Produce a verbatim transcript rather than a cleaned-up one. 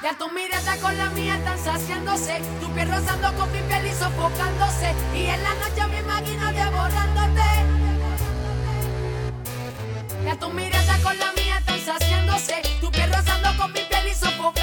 Ya tu mirada con la mía están saciándose, tu piel rozando con mi piel y sofocándose, y en la noche me imagino devorándote. Ya tu mirada con la mía están saciándose, tu piel rozando con mi piel y sofocándose.